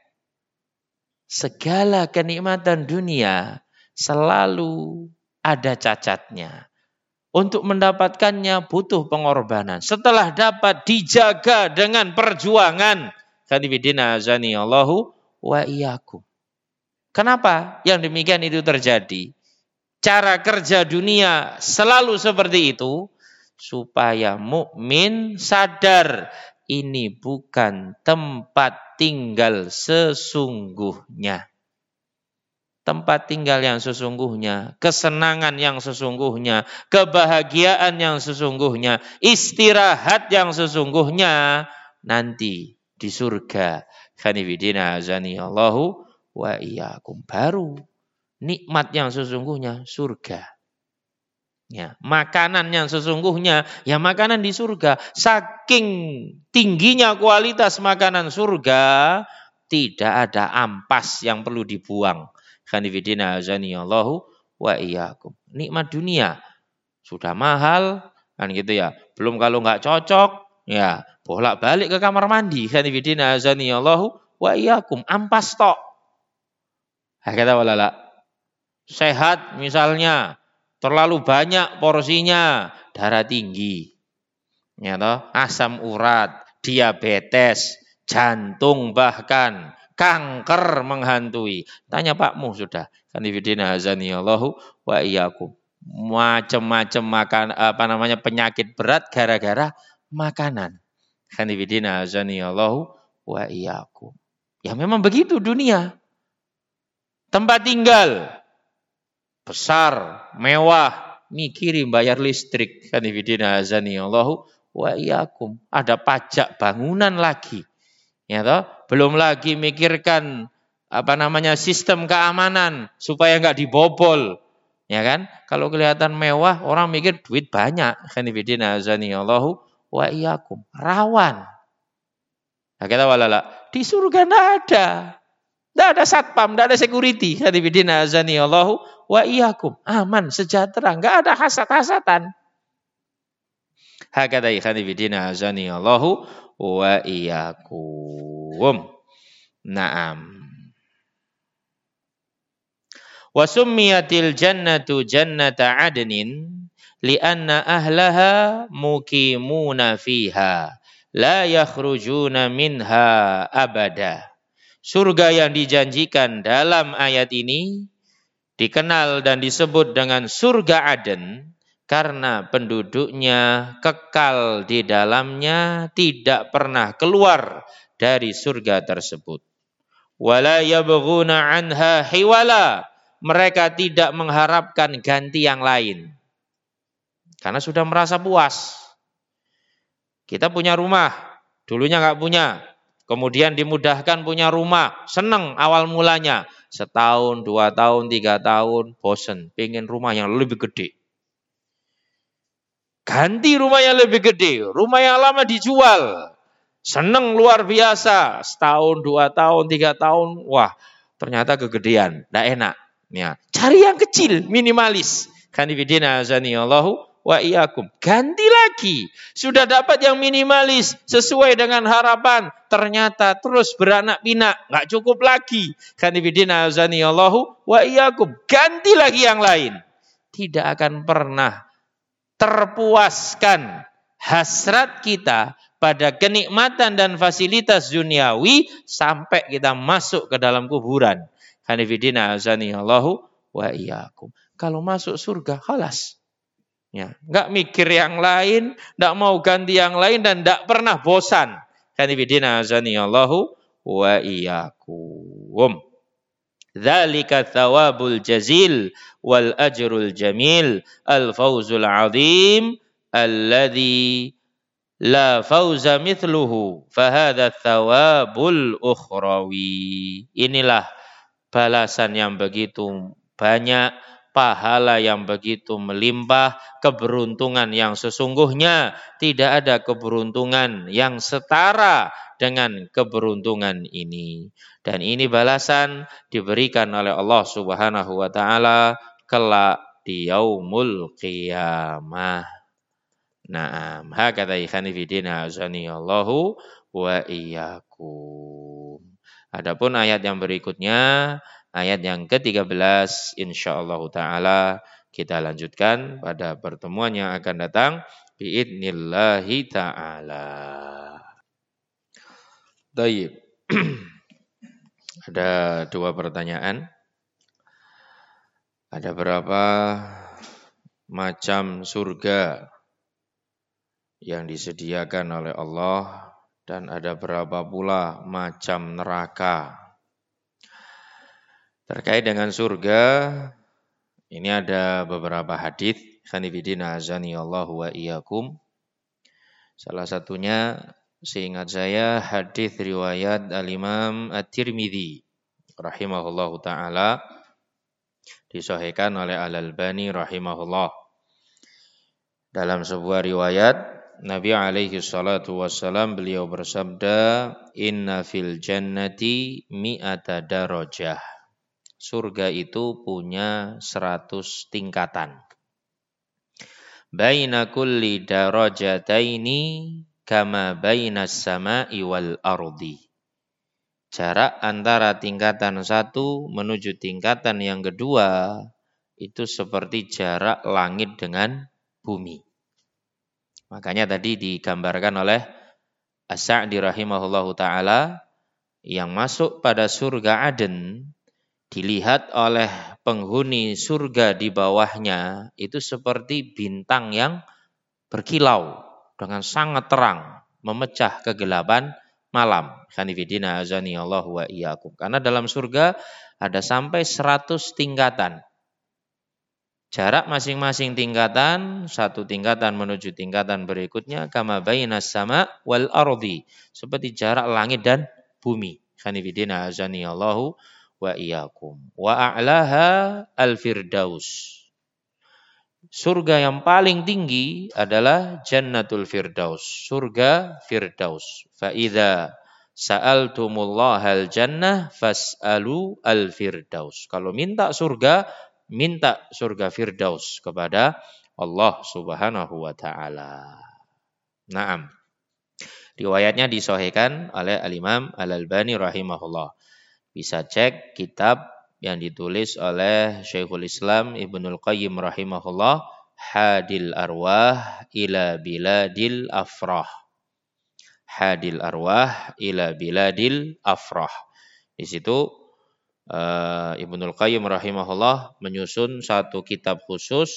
Speaker 1: Segala kenikmatan dunia selalu ada cacatnya. Untuk mendapatkannya butuh pengorbanan. Setelah dapat dijaga dengan perjuangan. Khanifidina azani Allahu wa iyyakum. Kenapa yang demikian itu terjadi? Cara kerja dunia selalu seperti itu supaya mukmin sadar ini bukan tempat tinggal sesungguhnya. Tempat tinggal yang sesungguhnya, kesenangan yang sesungguhnya, kebahagiaan yang sesungguhnya, istirahat yang sesungguhnya nanti di surga. Khanifidina azani Allahu wa iyyakum. Baru nikmat yang sesungguhnya surga. Ya, makanan yang sesungguhnya ya makanan di surga. Saking tingginya kualitas makanan surga, tidak ada ampas yang perlu dibuang. Khanifidina azani Allahu wa iyyakum. Nikmat dunia sudah mahal kan gitu ya. Belum kalau nggak cocok ya bolak-balik ke kamar mandi. Khanifidina azani Allahu wa iyyakum. Ampas tok. Kata walala. Sehat misalnya terlalu banyak porsinya, darah tinggi. Ya toh, asam urat, diabetes, jantung bahkan kanker menghantui. Tanya pakmu sudah. Khanifidina azani Allahu wa iyyakum. Macam-macam makan apa namanya penyakit berat gara-gara makanan. Khanifidina azani Allahu wa iyyakum. Ya memang begitu dunia. Tempat tinggal besar, mewah, mikirin bayar listrik. Khanifidina azani Allahu wa iyyakum. Ada pajak bangunan lagi. Ya toh, belum lagi mikirkan apa namanya sistem keamanan supaya enggak dibobol. Ya kan? Kalau kelihatan mewah, orang mikir duit banyak. Khanifidina azani Allahu wa iyyakum. Rawan. Nah, kata walala, di surga enggak ada. Enggak ada satpam, enggak ada security. Khanifidina azani Allahu wa iyyakum. Aman, sejahtera, enggak ada hasad-hasatan. Hakadha khanifidina azani Allahu wa iyyakum. Naam. Wa summiyatil jannatu jannata adnin lianna ahlaha muqimuna fiha la yakhrujuna minha abada. Surga yang dijanjikan dalam ayat ini dikenal dan disebut dengan surga Aden karena penduduknya kekal di dalamnya, tidak pernah keluar dari surga tersebut. Wala yabghuna anha hiwala, mereka tidak mengharapkan ganti yang lain karena sudah merasa puas. Kita punya rumah, dulunya nggak punya, kemudian dimudahkan punya rumah, senang awal mulanya, setahun, dua tahun, tiga tahun, bosen, pengen rumah yang lebih gede. Ganti rumah yang lebih gede, rumah yang lama dijual. Seneng luar biasa, setahun, dua tahun, tiga tahun, wah ternyata kegedean, tidak enak. Ya, cari yang kecil, minimalis. Kanifidina azani Allahu wa iyyakum. Ganti lagi, sudah dapat yang minimalis sesuai dengan harapan, ternyata terus beranak pinak, nggak cukup lagi. Kanifidina azani Allahu wa iyyakum. Ganti lagi yang lain. Tidak akan pernah terpuaskan hasrat kita pada kenikmatan dan fasilitas duniawi sampai kita masuk ke dalam kuburan. Hanifidina azani Allahu wa iyyakum. Kalau masuk surga, khalas. Ya, enggak mikir yang lain, enggak mau ganti yang lain dan enggak pernah bosan. Hanifidina azani Allahu wa iyyakum. Dzalika thawabul jazil wal ajrul jamil al fawzul azim alladzi la fawza mithluhu fahadha thawabul ukhrawi. Inilah balasan yang begitu banyak, pahala yang begitu melimpah, keberuntungan yang sesungguhnya tidak ada keberuntungan yang setara dengan keberuntungan ini. Dan ini balasan diberikan oleh Allah Subhanahu wa taala kelak di yaumul qiyamah. Naam, hakadha ikhani fidina azani Allahu wa iyyakum. Adapun ayat yang berikutnya, ayat yang ketiga belas, insyaallah taala kita lanjutkan pada pertemuan yang akan datang biidnillahi taala. Baik. Ada dua pertanyaan. Ada berapa macam surga yang disediakan oleh Allah dan ada berapa pula macam neraka? Terkait dengan surga, ini ada beberapa hadis. Khanifidina azani Allahu wa iyyakum. Salah satunya, seingat saya, hadis riwayat Al-Imam At-Tirmidzi rahimahullahu taala, disahihkan oleh Al-Albani rahimahullah. Dalam sebuah riwayat, Nabi alaihi salatu wassalam beliau bersabda, inna fil jannati mi'ata darajah. Surga itu punya seratus tingkatan. Baina kulli darajataini kama bainas sama'i wal ardi. Jarak antara tingkatan satu menuju tingkatan yang kedua itu seperti jarak langit dengan bumi. Makanya tadi digambarkan oleh As-Sa'di rahimahullahu ta'ala, yang masuk pada surga Aden dilihat oleh penghuni surga di bawahnya itu seperti bintang yang berkilau dengan sangat terang, memecah kegelapan malam. Khanifidina azani Allahu wa iyyakum. Karena dalam surga ada sampai seratus tingkatan. Jarak masing-masing tingkatan, satu tingkatan menuju tingkatan berikutnya, kama bainas sama wal ardi, seperti jarak langit dan bumi. Khanifidina azani Allahu wa iyyakum. Wa a'laha al-firdaus. Surga yang paling tinggi adalah Jannatul Firdaus, surga Firdaus. Fa idza sa'altumullahal jannah fas'alu al-firdaus. Kalau minta surga, minta surga Firdaus kepada Allah Subhanahu wa taala. Naam. Riwayatnya disahihkan oleh Al-Imam Al-Albani rahimahullah. Bisa cek kitab yang ditulis oleh Syekhul Islam Ibnul Qayyim rahimahullah, Hadil Arwah ila Biladil Afrah. Hadil Arwah ila Biladil Afrah. Di situ uh, Ibnul Qayyim rahimahullah menyusun satu kitab khusus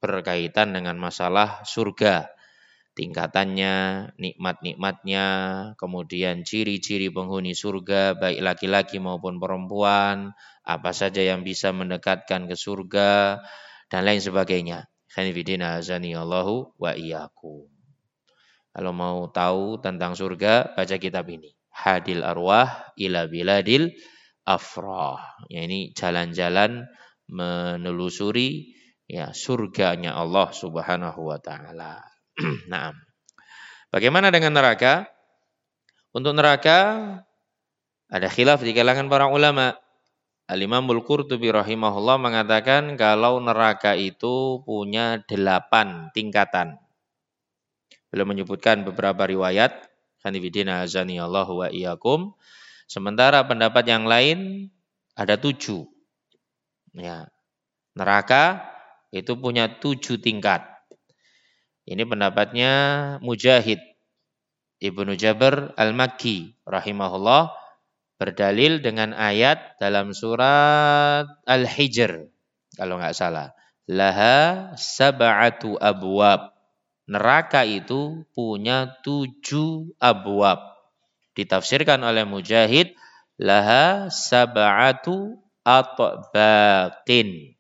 Speaker 1: berkaitan dengan masalah surga. Tingkatannya, nikmat-nikmatnya, kemudian ciri-ciri penghuni surga, baik laki-laki maupun perempuan, apa saja yang bisa mendekatkan ke surga, dan lain sebagainya. Khanifidina azani Allahu wa iyyakum. Kalau mau tahu tentang surga, baca kitab ini. Hadil arwah ila biladil afrah. Ya, ini jalan-jalan menelusuri ya surganya Allah Subhanahu wa taala. Nah, bagaimana dengan neraka? Untuk neraka ada khilaf di kalangan para ulama. Al-Imamul Qurtubi rahimahullah mengatakan kalau neraka itu punya delapan tingkatan. Beliau menyebutkan beberapa riwayat. Khanifidina azani Allahu wa iyyakum. Sementara pendapat yang lain ada tujuh. Ya, neraka itu punya tujuh tingkat. Ini pendapatnya Mujahid Ibnu Jabr Al-Makki rahimahullah berdalil dengan ayat dalam surat Al-Hijr kalau nggak salah. Laha sab'atu abwab. Neraka itu punya tujuh abwab. Ditafsirkan oleh Mujahid, laha sab'atu atbaqin.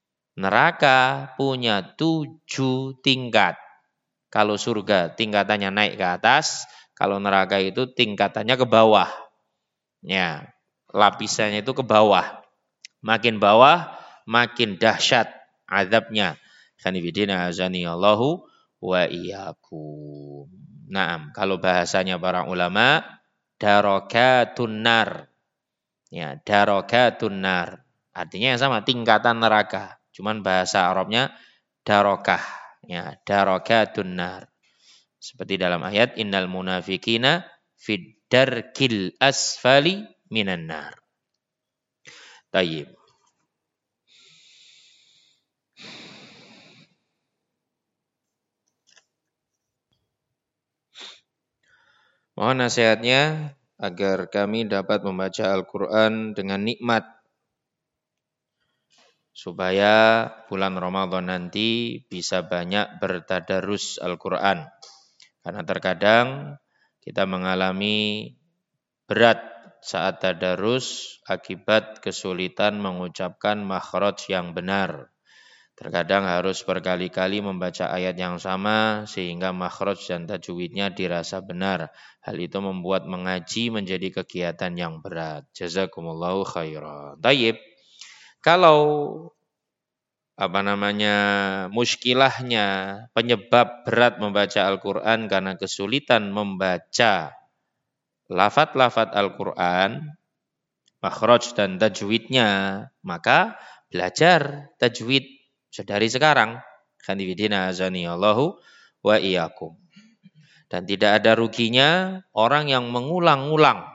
Speaker 1: Neraka punya tujuh tingkat. Kalau surga tingkatannya naik ke atas, kalau neraka itu tingkatannya ke bawah. Ya, lapisannya itu ke bawah. Makin bawah, makin dahsyat azabnya. Khanifidina azani Allahu wa iyyakum. Naam, kalau bahasanya para ulama, darokatun nar. Ya, darokatun nar. Artinya yang sama, tingkatan neraka. Cuman bahasa Arabnya darokah. Ya, darokatun nar. Seperti dalam ayat innal munafiqina fid darkil asfali minan nar. Tayyib. Mohon nasihatnya agar kami dapat membaca Al-Quran dengan nikmat supaya bulan Ramadan nanti bisa banyak bertadarus Al-Quran. Karena terkadang kita mengalami berat saat tadarus akibat kesulitan mengucapkan makhraj yang benar. Terkadang harus berkali-kali membaca ayat yang sama sehingga makhraj dan tajwidnya dirasa benar. Hal itu membuat mengaji menjadi kegiatan yang berat. Jazakumullahu khairan. Tayyib. Kalau apa namanya muskilahnya penyebab berat membaca Al-Quran karena kesulitan membaca lafaz-lafaz Al-Quran, makhraj dan tajwidnya, maka belajar tajwid sedari sekarang. Khanifidina azani Allahu wa iyyakum. Dan tidak ada ruginya orang yang mengulang-ulang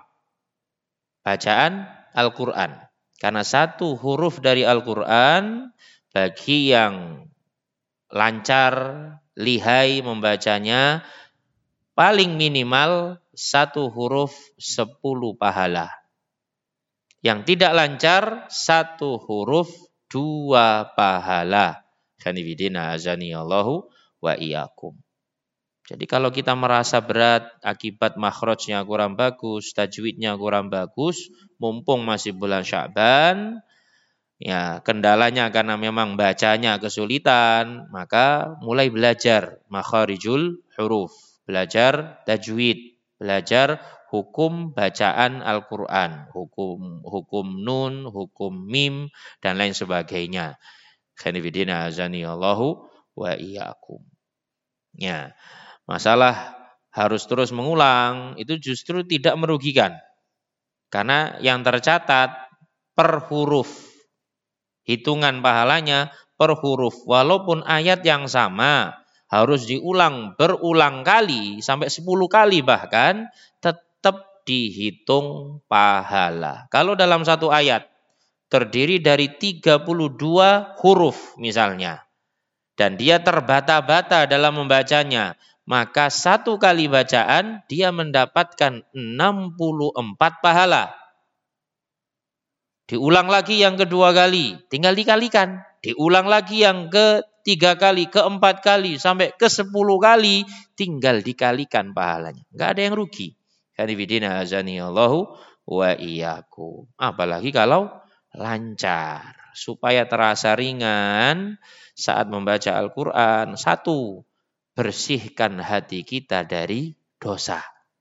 Speaker 1: bacaan Al-Quran. Karena satu huruf dari Al-Quran bagi yang lancar, lihai membacanya, paling minimal satu huruf sepuluh pahala. Yang tidak lancar, satu huruf dua pahala. Khanifidina azani Allahu wa iyyakum. Jadi kalau kita merasa berat akibat makhrajnya kurang bagus, tajwidnya kurang bagus, mumpung masih bulan Sya'ban, ya kendalanya karena memang bacanya kesulitan, maka mulai belajar makharijul huruf, belajar tajwid, belajar hukum bacaan Al-Quran, hukum hukum nun, hukum mim, dan lain sebagainya. Khanifidina azani Allahu wa iyyakum. Ya, masalah harus terus mengulang itu justru tidak merugikan. Karena yang tercatat per huruf, hitungan pahalanya per huruf. Walaupun ayat yang sama harus diulang berulang kali sampai sepuluh kali bahkan, tetap dihitung pahala. Kalau dalam satu ayat terdiri dari tiga puluh dua huruf misalnya, dan dia terbata-bata dalam membacanya, maka satu kali bacaan dia mendapatkan enam puluh empat pahala. Diulang lagi yang kedua kali, tinggal dikalikan, diulang lagi yang ketiga kali, keempat kali, sampai ke sepuluh kali, tinggal dikalikan pahalanya. Nggak ada yang rugi. Kanifidina azani Allahu wa iyyakum. Apalagi kalau lancar. Supaya terasa ringan saat membaca Al-Quran. Satu, bersihkan hati kita dari dosa.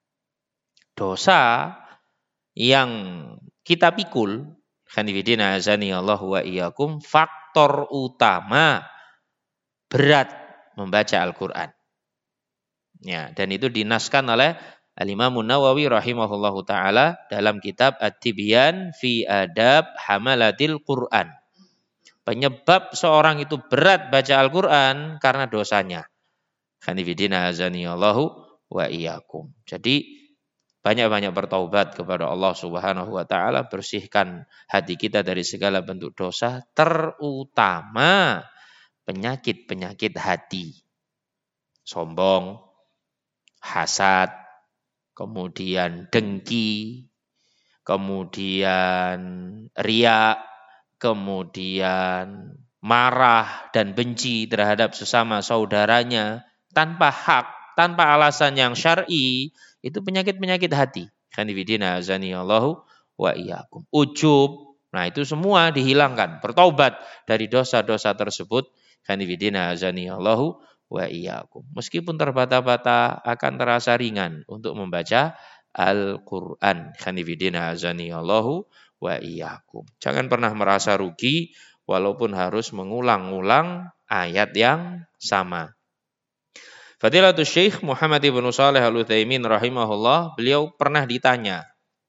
Speaker 1: Dosa yang kita pikul, kanifidina azani Allahu wa iyyakum, faktor utama berat membaca Al-Quran. Ya, dan itu dinaskan oleh Al-Imam Nawawi rahimahullahu ta'ala dalam kitab At-Tibyan fi Adab Hamalatil Quran. Penyebab seorang itu berat baca Al-Quran karena dosanya. Khanifidina azani Allahu wa iyyakum. Jadi banyak-banyak bertaubat kepada Allah Subhanahu wa ta'ala, bersihkan hati kita dari segala bentuk dosa, terutama penyakit-penyakit hati. Sombong, hasad, kemudian dengki, kemudian riya, kemudian marah dan benci terhadap sesama saudaranya tanpa hak, tanpa alasan yang syar'i. Itu penyakit-penyakit hati. Khanifidina azani Allahu wa iyyakum. Ujub, nah itu semua dihilangkan. Bertaubat dari dosa-dosa tersebut. Khanifidina azani Allahu wa iyyakum. Meskipun terbata-bata akan terasa ringan untuk membaca Al-Quran. Khanifidina azani Allahu wa iyyakum. Jangan pernah merasa rugi walaupun harus mengulang-ulang ayat yang sama. Fadilatul Syekh Muhammad ibn Shalih Al-Utsaimin rahimahullah, beliau pernah ditanya,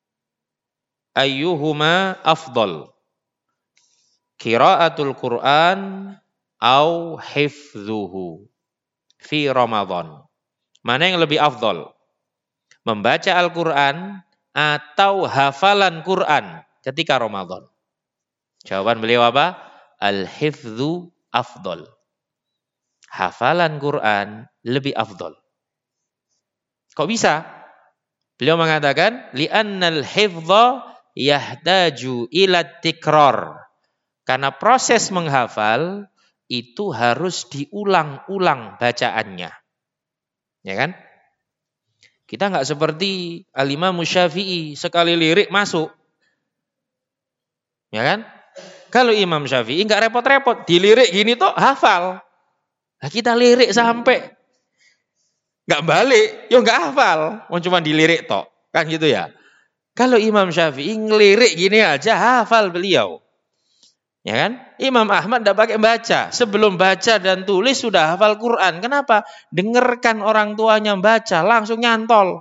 Speaker 1: ayyuhuma afdal, qiraatul Quran au hifdzuhu fi Ramadan? Mana yang lebih afdal? Membaca Al-Quran atau hafalan Quran ketika Ramadan? Jawaban beliau apa? Al-hifdzu afdal. Hafalan Quran lebih afdal. Kok bisa? Beliau mengatakan, li'annal hifdza yahtaju ila tikrar. Karena proses menghafal itu harus diulang-ulang bacaannya. Ya kan? Kita nggak seperti Al-Imam Syafi'i, sekali lirik masuk. Ya kan? Kalau Imam Syafi'i nggak repot-repot, dilirik gini toh hafal. Nah, kita lirik sampai nggak balik, yo nggak hafal, mau cuma dilirik toh, kan gitu ya. Kalau Imam Syafi'i ngelirik gini aja hafal beliau, ya kan? Imam Ahmad tidak pakai baca, sebelum baca dan tulis sudah hafal Quran. Kenapa? Dengarkan orang tuanya baca, langsung nyantol.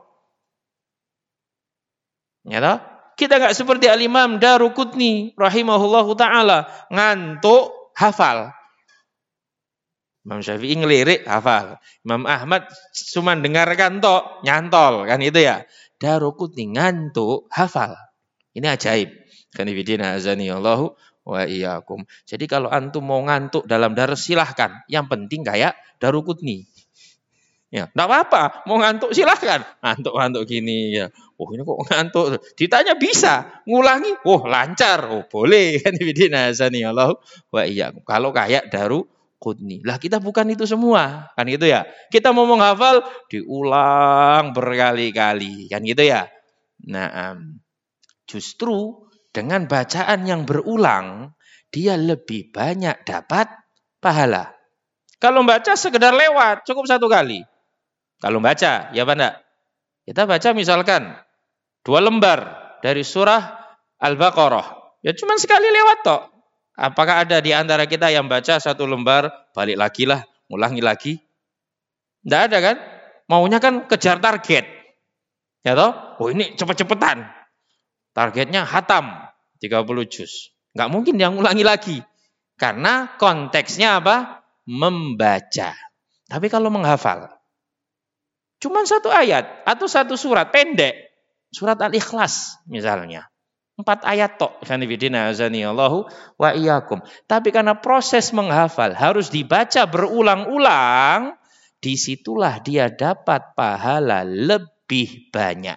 Speaker 1: Ya toh? Kita nggak seperti Al-Imam Daruqutni rahimahullahu taala, ngantuk hafal. Imam Syafi'i ngelirik hafal. Imam Ahmad cuma dengarkan tok, nyantol, kan itu ya. Daruqutni ngantuk hafal. Ini ajaib. Kanifidina azani Allahu wa iyyakum. Jadi kalau antum mau ngantuk dalam dars silahkan. Yang penting kayak Daruqutni. Ya, enggak apa-apa, mau ngantuk silahkan. Ngantuk-ngantuk gini ya. Oh, ini kok ngantuk. Ditanya bisa, ngulangi. Oh, lancar. Oh, boleh. Kanifidina azani Allahu wa iyyakum. Kalau kayak Daruqutni. Lah kita bukan itu semua, kan gitu ya. Kita mau menghafal diulang berkali-kali, kan gitu ya. Nah, justru dengan bacaan yang berulang dia lebih banyak dapat pahala. Kalau baca sekedar lewat cukup satu kali. Kalau baca, ya Pak enggak? Kita baca misalkan dua lembar dari surah Al-Baqarah, ya cuma sekali lewat toh. Apakah ada di antara kita yang baca satu lembar, balik lagi lah, ulangi lagi? Tidak ada kan? Maunya kan kejar target. Ya toh? Oh ini cepet-cepetan. Targetnya hatam, tiga puluh juz. Nggak mungkin dia ulangi lagi. Karena konteksnya apa? Membaca. Tapi kalau menghafal, cuma satu ayat atau satu surat pendek. Surat Al-Ikhlas misalnya. Empat ayat tok, kanifidina azani Allahu wa iyyakum. Tapi karena proses menghafal harus dibaca berulang-ulang, disitulah dia dapat pahala lebih banyak.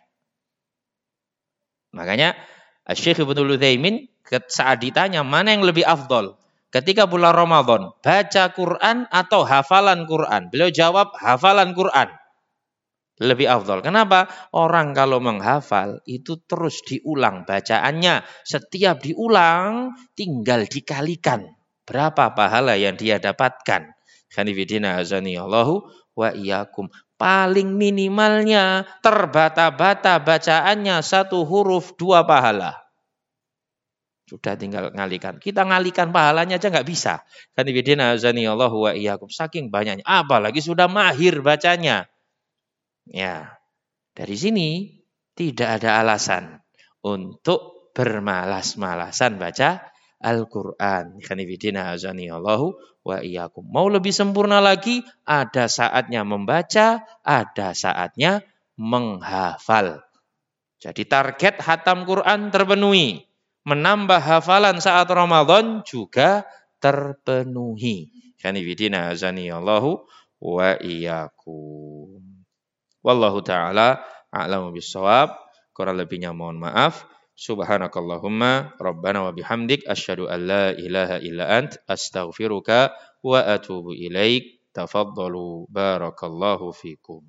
Speaker 1: Makanya Syekh Ibnu Utsaimin saat ditanya mana yang lebih afdol, ketika bulan Ramadan, baca Quran atau hafalan Quran? Beliau jawab hafalan Quran. Lebih afdal. Kenapa? Orang kalau menghafal itu terus diulang bacaannya. Setiap diulang tinggal dikalikan. Berapa pahala yang dia dapatkan. Khanifidina azani Allahu wa iyyakum. Paling minimalnya terbata-bata bacaannya satu huruf dua pahala. Sudah tinggal ngalikan. Kita ngalikan pahalanya aja nggak bisa. Khanifidina azani Allahu wa iyyakum. Saking banyaknya. Apalagi sudah mahir bacanya. Ya, dari sini tidak ada alasan untuk bermalas-malasan baca Al-Quran. Khanifidina azani Allahu wa iyyakum. Mau lebih sempurna lagi, ada saatnya membaca, ada saatnya menghafal. Jadi target hatam Quran terpenuhi. Menambah hafalan saat Ramadan juga terpenuhi. Khanifidina azani Allahu wa iyyakum. Wallahu ta'ala a'lamu bissawab. Kurang lebihnya mohon maaf. Subhanakallahumma rabbana wa bihamdik asyhadu an la ilaha illa ant astaghfiruka wa atubu ilaik. Tafaddalu barakallahu fikum.